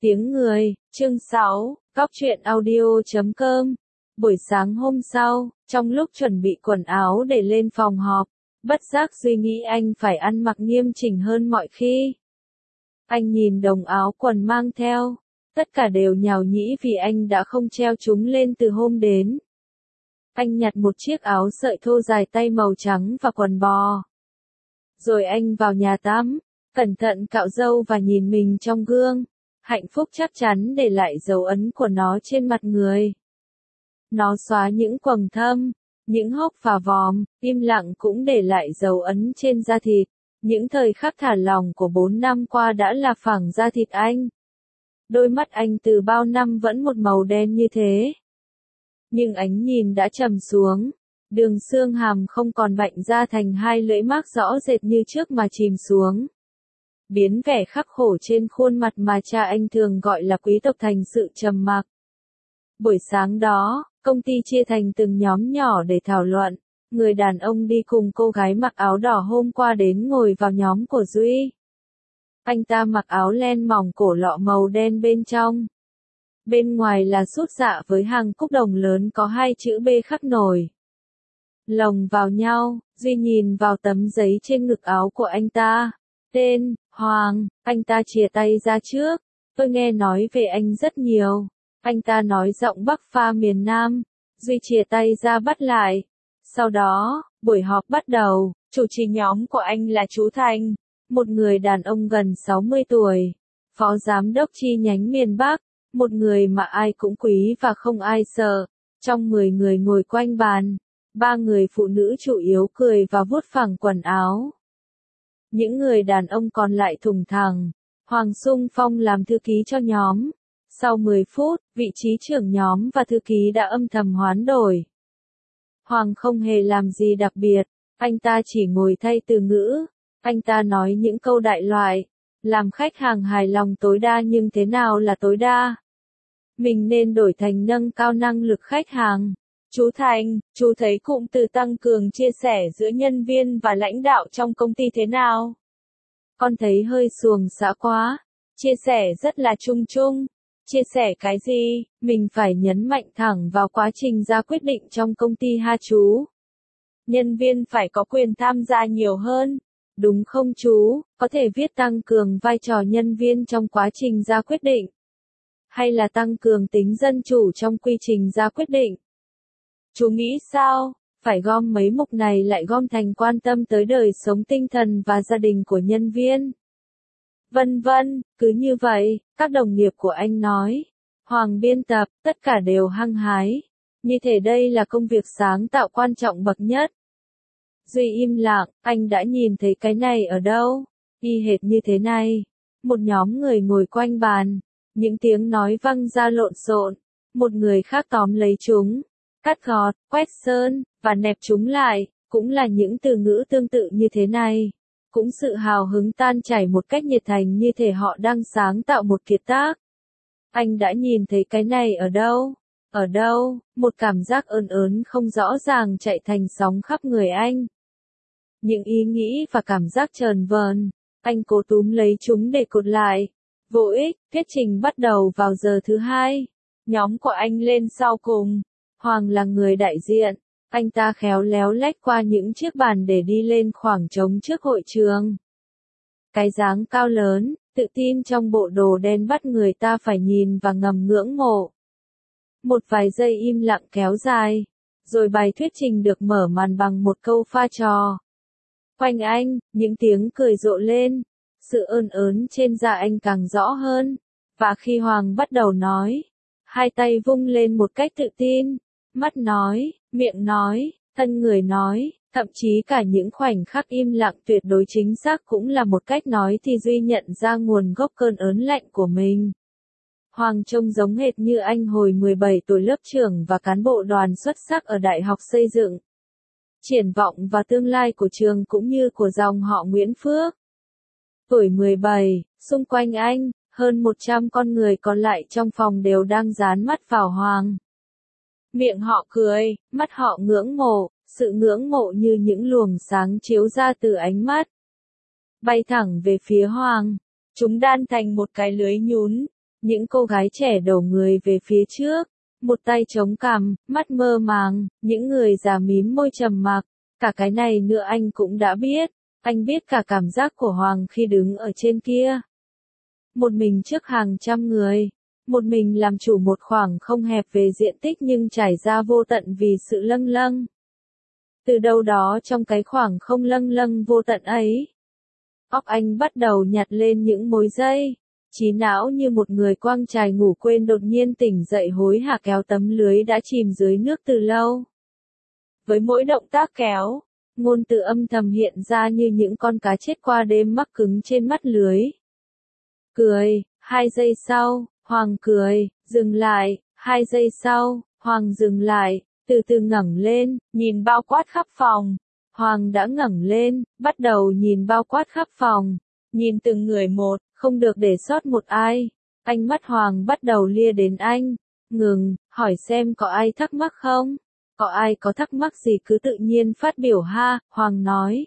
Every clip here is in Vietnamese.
Tiếng người, chương 6, Góc truyện audio.com. Buổi sáng hôm sau, trong lúc chuẩn bị quần áo để lên phòng họp, bất giác Duy nghĩ anh phải ăn mặc nghiêm chỉnh hơn mọi khi. Anh nhìn đồng áo quần mang theo, tất cả đều nhào nhĩ vì anh đã không treo chúng lên từ hôm đến. Anh nhặt một chiếc áo sợi thô dài tay màu trắng và quần bò. Rồi anh vào nhà tắm, cẩn thận cạo râu và nhìn mình trong gương. Hạnh phúc chắc chắn để lại dấu ấn của nó trên mặt người. Nó xóa những quầng thâm, những hốc và vòm, im lặng cũng để lại dấu ấn trên da thịt. Những thời khắc thả lỏng của 4 năm qua đã là phẳng da thịt anh. Đôi mắt anh từ bao năm vẫn một màu đen như thế. Nhưng ánh nhìn đã trầm xuống. Đường xương hàm không còn bạnh ra thành hai lưỡi mác rõ rệt như trước mà chìm xuống. Biến vẻ khắc khổ trên khuôn mặt mà cha anh thường gọi là quý tộc thành sự trầm mặc. Buổi sáng đó, công ty chia thành từng nhóm nhỏ để thảo luận. Người đàn ông đi cùng cô gái mặc áo đỏ hôm qua đến ngồi vào nhóm của Duy. Anh ta mặc áo len mỏng cổ lọ màu đen bên trong. Bên ngoài là sút dạ với hàng cúc đồng lớn có hai chữ B khắc nổi lồng vào nhau. Duy nhìn vào tấm giấy trên ngực áo của anh ta. Tên, Hoàng. Anh ta chìa tay ra trước. Tôi nghe nói về anh rất nhiều. Anh ta nói giọng Bắc pha miền Nam. Duy chìa tay ra bắt lại. Sau đó, buổi họp bắt đầu. Chủ trì nhóm của anh là chú Thành, một người đàn ông gần 60 tuổi. Phó giám đốc chi nhánh miền Bắc. Một người mà ai cũng quý và không ai sợ. Trong 10 người ngồi quanh bàn, 3 người phụ nữ chủ yếu cười và vuốt phẳng quần áo. Những người đàn ông còn lại thùng thẳng. Hoàng xung phong làm thư ký cho nhóm. Sau 10 phút, vị trí trưởng nhóm và thư ký đã âm thầm hoán đổi. Hoàng không hề làm gì đặc biệt, anh ta chỉ ngồi thay từ ngữ. Anh ta nói những câu đại loại, làm khách hàng hài lòng tối đa, nhưng thế nào là tối đa? Mình nên đổi thành nâng cao năng lực khách hàng. Chú Thành, chú thấy cụm từ tăng cường chia sẻ giữa nhân viên và lãnh đạo trong công ty thế nào? Con thấy hơi xuồng xã quá. Chia sẻ rất là chung chung. Chia sẻ cái gì? Mình phải nhấn mạnh thẳng vào quá trình ra quyết định trong công ty ha chú. Nhân viên phải có quyền tham gia nhiều hơn. Đúng không chú? Có thể viết tăng cường vai trò nhân viên trong quá trình ra quyết định. Hay là tăng cường tính dân chủ trong quy trình ra quyết định? Chú nghĩ sao? Phải gom mấy mục này lại gom thành quan tâm tới đời sống tinh thần và gia đình của nhân viên. Vân vân, cứ như vậy, các đồng nghiệp của anh nói. Hoàng biên tập, tất cả đều hăng hái. Như thể đây là công việc sáng tạo quan trọng bậc nhất. Duy im lặng, anh đã nhìn thấy cái này ở đâu? Y hệt như thế này. Một nhóm người ngồi quanh bàn. Những tiếng nói vang ra lộn xộn. Một người khác tóm lấy chúng, cắt gọt, quét sơn, và nẹp chúng lại. Cũng là những từ ngữ tương tự như thế này. Cũng sự hào hứng tan chảy một cách nhiệt thành như thể họ đang sáng tạo một kiệt tác. Anh đã nhìn thấy cái này ở đâu? Ở đâu? Một cảm giác ớn ớn không rõ ràng chạy thành sóng khắp người anh. Những ý nghĩ và cảm giác chờn vờn. Anh cố túm lấy chúng để cột lại. Vô ích, thuyết trình bắt đầu vào giờ thứ 2. Nhóm của anh lên sau cùng. Hoàng là người đại diện. Anh ta khéo léo lách qua những chiếc bàn để đi lên khoảng trống trước hội trường. Cái dáng cao lớn, tự tin trong bộ đồ đen bắt người ta phải nhìn và ngầm ngưỡng mộ. Một vài giây im lặng kéo dài, rồi bài thuyết trình được mở màn bằng một câu pha trò. Quanh anh, những tiếng cười rộ lên, sự ơn ớn trên da anh càng rõ hơn. Và khi Hoàng bắt đầu nói, hai tay vung lên một cách tự tin, mắt nói, miệng nói, thân người nói, thậm chí cả những khoảnh khắc im lặng tuyệt đối chính xác cũng là một cách nói, thì Duy nhận ra nguồn gốc cơn ớn lạnh của mình. Hoàng trông giống hệt như anh hồi 17 tuổi, lớp trưởng và cán bộ đoàn xuất sắc ở Đại học Xây dựng. Triển vọng và tương lai của trường cũng như của dòng họ Nguyễn Phước. Tuổi 17, xung quanh anh, hơn 100 con người còn lại trong phòng đều đang dán mắt vào Hoàng. Miệng họ cười, mắt họ ngưỡng mộ, sự ngưỡng mộ như những luồng sáng chiếu ra từ ánh mắt. Bay thẳng về phía Hoàng. Chúng đan thành một cái lưới nhún. Những cô gái trẻ đổ người về phía trước, một tay chống cằm, mắt mơ màng, những người già mím môi trầm mặc. Cả cái này nữa anh cũng đã biết. Anh biết cả cảm giác của Hoàng khi đứng ở trên kia. Một mình trước hàng trăm người. Một mình làm chủ một khoảng không hẹp về diện tích nhưng trải ra vô tận vì sự lâng lâng. Từ đâu đó trong cái khoảng không lâng lâng vô tận ấy, óc anh bắt đầu nhặt lên những mối dây. Trí não như một người quang trải ngủ quên đột nhiên tỉnh dậy hối hả kéo tấm lưới đã chìm dưới nước từ lâu. Với mỗi động tác kéo, ngôn từ âm thầm hiện ra như những con cá chết qua đêm mắc cứng trên mắt lưới. Cười, 2 giây sau, Hoàng cười, dừng lại, 2 giây sau, Hoàng dừng lại, từ từ ngẩng lên, nhìn bao quát khắp phòng. Hoàng đã ngẩng lên, bắt đầu nhìn bao quát khắp phòng, nhìn từng người một, không được để sót một ai. Ánh mắt Hoàng bắt đầu lia đến anh, ngừng, hỏi xem có ai thắc mắc không? Có ai có thắc mắc gì cứ tự nhiên phát biểu ha, Hoàng nói.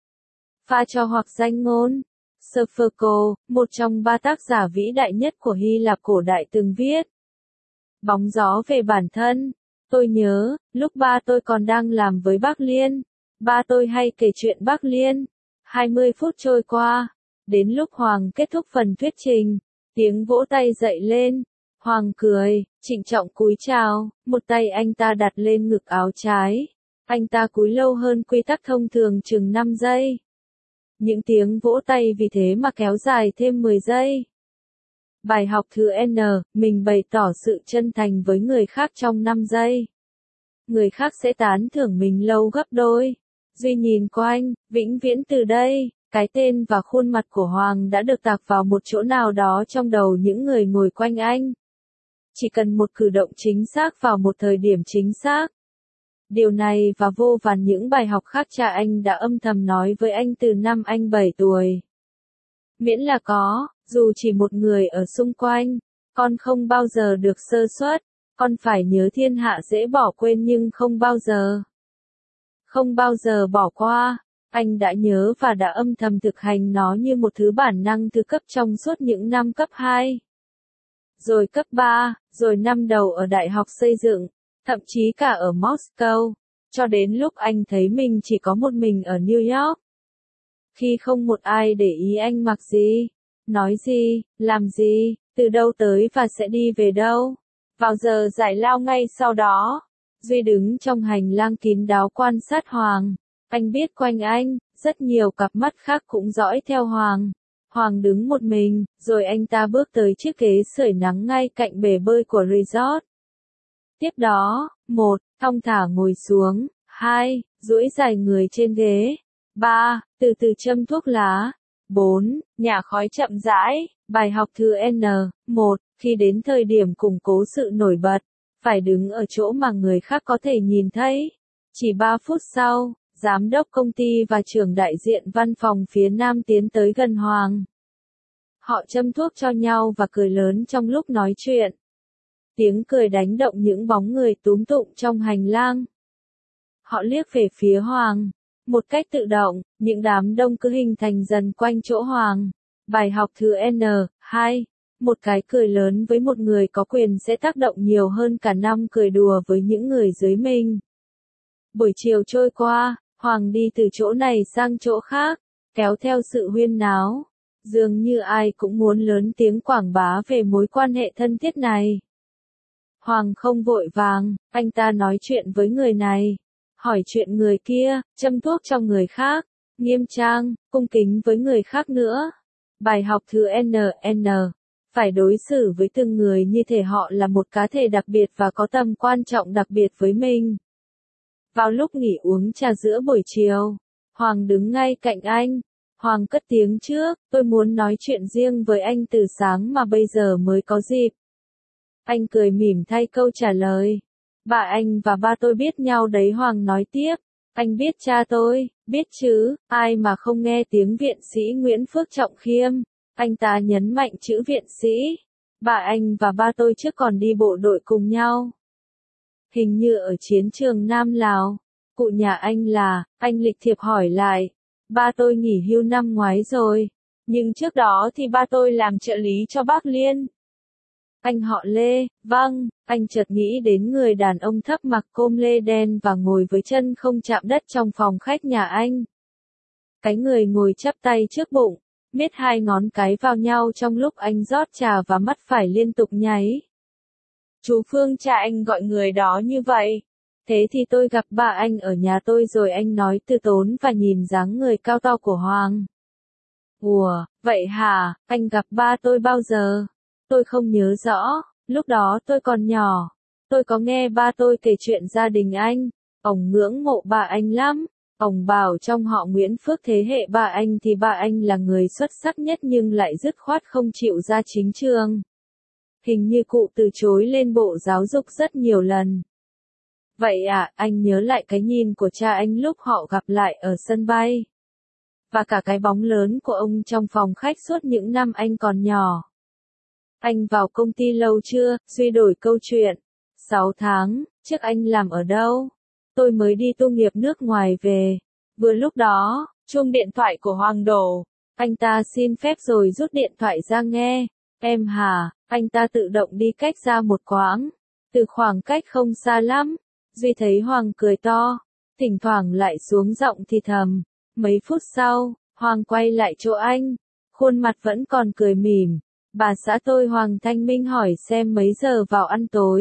Pha cho hoặc danh ngôn. Sophocles, một trong 3 tác giả vĩ đại nhất của Hy Lạp cổ đại từng viết. Bóng gió về bản thân. Tôi nhớ, lúc ba tôi còn đang làm với bác Liên, ba tôi hay kể chuyện bác Liên. 20 phút trôi qua, đến lúc Hoàng kết thúc phần thuyết trình, tiếng vỗ tay dậy lên. Hoàng cười, trịnh trọng cúi chào, một tay anh ta đặt lên ngực áo trái. Anh ta cúi lâu hơn quy tắc thông thường chừng 5 giây. Những tiếng vỗ tay vì thế mà kéo dài thêm 10 giây. Bài học thứ N, mình bày tỏ sự chân thành với người khác trong 5 giây. Người khác sẽ tán thưởng mình lâu gấp đôi. Duy nhìn quanh, vĩnh viễn từ đây, cái tên và khuôn mặt của Hoàng đã được tạc vào một chỗ nào đó trong đầu những người ngồi quanh anh. Chỉ cần một cử động chính xác vào một thời điểm chính xác. Điều này và vô vàn những bài học khác cha anh đã âm thầm nói với anh từ năm anh 7 tuổi. Miễn là có, dù chỉ một người ở xung quanh, con không bao giờ được sơ suất, con phải nhớ thiên hạ dễ bỏ quên nhưng không bao giờ bỏ qua. Anh đã nhớ và đã âm thầm thực hành nó như một thứ bản năng từ cấp trong suốt những năm cấp 2. Rồi cấp 3, rồi năm đầu ở đại học xây dựng, thậm chí cả ở Moscow, cho đến lúc anh thấy mình chỉ có một mình ở New York. Khi không một ai để ý anh mặc gì, nói gì, làm gì, từ đâu tới và sẽ đi về đâu. Vào giờ giải lao ngay sau đó, Duy đứng trong hành lang kín đáo quan sát Hoàng. Anh biết quanh anh, rất nhiều cặp mắt khác cũng dõi theo Hoàng. Hoàng đứng một mình, rồi anh ta bước tới chiếc ghế sưởi nắng ngay cạnh bể bơi của resort. Tiếp đó, 1. Thong thả ngồi xuống. 2. Duỗi dài người trên ghế. 3. Từ từ châm thuốc lá. 4. Nhả khói chậm rãi. Bài học thứ N. 1. Khi đến thời điểm củng cố sự nổi bật, phải đứng ở chỗ mà người khác có thể nhìn thấy. Chỉ 3 phút sau, giám đốc công ty và trưởng đại diện văn phòng phía Nam tiến tới gần Hoàng. Họ châm thuốc cho nhau và cười lớn trong lúc nói chuyện. Tiếng cười đánh động những bóng người túm tụm trong hành lang. Họ liếc về phía Hoàng. Một cách tự động, những đám đông cứ hình thành dần quanh chỗ Hoàng. Bài học thứ N. 2. Một cái cười lớn với một người có quyền sẽ tác động nhiều hơn cả 5 cười đùa với những người dưới mình. Buổi chiều trôi qua, Hoàng đi từ chỗ này sang chỗ khác, kéo theo sự huyên náo. Dường như ai cũng muốn lớn tiếng quảng bá về mối quan hệ thân thiết này. Hoàng không vội vàng, anh ta nói chuyện với người này, hỏi chuyện người kia, châm thuốc cho người khác, nghiêm trang, cung kính với người khác nữa. Bài học thứ N. Phải đối xử với từng người như thể họ là một cá thể đặc biệt và có tầm quan trọng đặc biệt với mình. Vào lúc nghỉ uống trà giữa buổi chiều, Hoàng đứng ngay cạnh anh. Hoàng cất tiếng trước, tôi muốn nói chuyện riêng với anh từ sáng mà bây giờ mới có dịp. Anh cười mỉm thay câu trả lời. Bà anh và ba tôi biết nhau đấy, Hoàng nói tiếp. Anh biết cha tôi, biết chứ, ai mà không nghe tiếng viện sĩ Nguyễn Phước Trọng Khiêm. Anh ta nhấn mạnh chữ viện sĩ. Bà anh và ba tôi trước còn đi bộ đội cùng nhau. Hình như ở chiến trường Nam Lào. Cụ nhà anh là, anh lịch thiệp hỏi lại. Ba tôi nghỉ hưu năm ngoái rồi. Nhưng trước đó thì ba tôi làm trợ lý cho bác Liên. Anh họ Lê, vâng, anh chợt nghĩ đến người đàn ông thấp mặc com lê đen và ngồi với chân không chạm đất trong phòng khách nhà anh. Cái người ngồi chắp tay trước bụng, miết hai ngón cái vào nhau trong lúc anh rót trà và mắt phải liên tục nháy. Chú Phương cha anh gọi người đó như vậy. Thế thì tôi gặp ba anh ở nhà tôi rồi, anh nói từ tốn và nhìn dáng người cao to của Hoàng. Ủa, vậy hả, anh gặp ba tôi bao giờ? Tôi không nhớ rõ, lúc đó tôi còn nhỏ. Tôi có nghe ba tôi kể chuyện gia đình anh. Ông ngưỡng mộ ba anh lắm. Ông bảo trong họ Nguyễn Phước thế hệ ba anh thì ba anh là người xuất sắc nhất nhưng lại dứt khoát không chịu ra chính trường. Hình như cụ từ chối lên Bộ Giáo dục rất nhiều lần. Vậy à, anh nhớ lại cái nhìn của cha anh lúc họ gặp lại ở sân bay. Và cả cái bóng lớn của ông trong phòng khách suốt những năm anh còn nhỏ. Anh vào công ty lâu chưa? Duy đổi câu chuyện. 6 tháng, trước anh làm ở đâu? Tôi mới đi tu nghiệp nước ngoài về. Vừa lúc đó, chuông điện thoại của Hoàng đổ. Anh ta xin phép rồi rút điện thoại ra nghe. Em hả? Anh ta tự động đi cách ra một quãng. Từ khoảng cách không xa lắm. Duy thấy Hoàng cười to. Thỉnh thoảng lại xuống giọng thì thầm. Mấy phút sau, Hoàng quay lại chỗ anh. Khuôn mặt vẫn còn cười mỉm. Bà xã tôi Hoàng Thanh Minh hỏi xem mấy giờ vào ăn tối.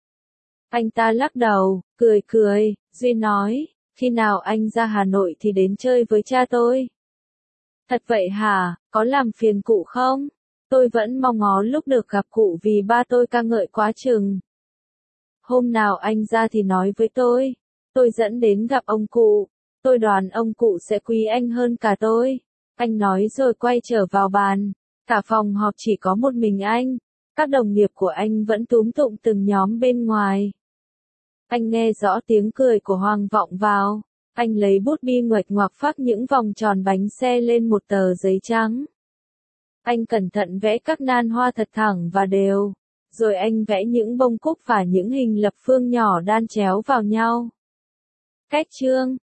Anh ta lắc đầu, cười, Duy nói, khi nào anh ra Hà Nội thì đến chơi với cha tôi. Thật vậy hả, có làm phiền cụ không? Tôi vẫn mong ngó lúc được gặp cụ vì ba tôi ca ngợi quá chừng. Hôm nào anh ra thì nói với tôi dẫn đến gặp ông cụ. Tôi đoán ông cụ sẽ quý anh hơn cả tôi. Anh nói rồi quay trở vào bàn. Cả phòng họp chỉ có một mình anh. Các đồng nghiệp của anh vẫn túm tụm từng nhóm bên ngoài. Anh nghe rõ tiếng cười của Hoàng vọng vào. Anh lấy bút bi nguệch ngoạc phác những vòng tròn bánh xe lên một tờ giấy trắng. Anh cẩn thận vẽ các nan hoa thật thẳng và đều. Rồi anh vẽ những bông cúc và những hình lập phương nhỏ đan chéo vào nhau. Cách chương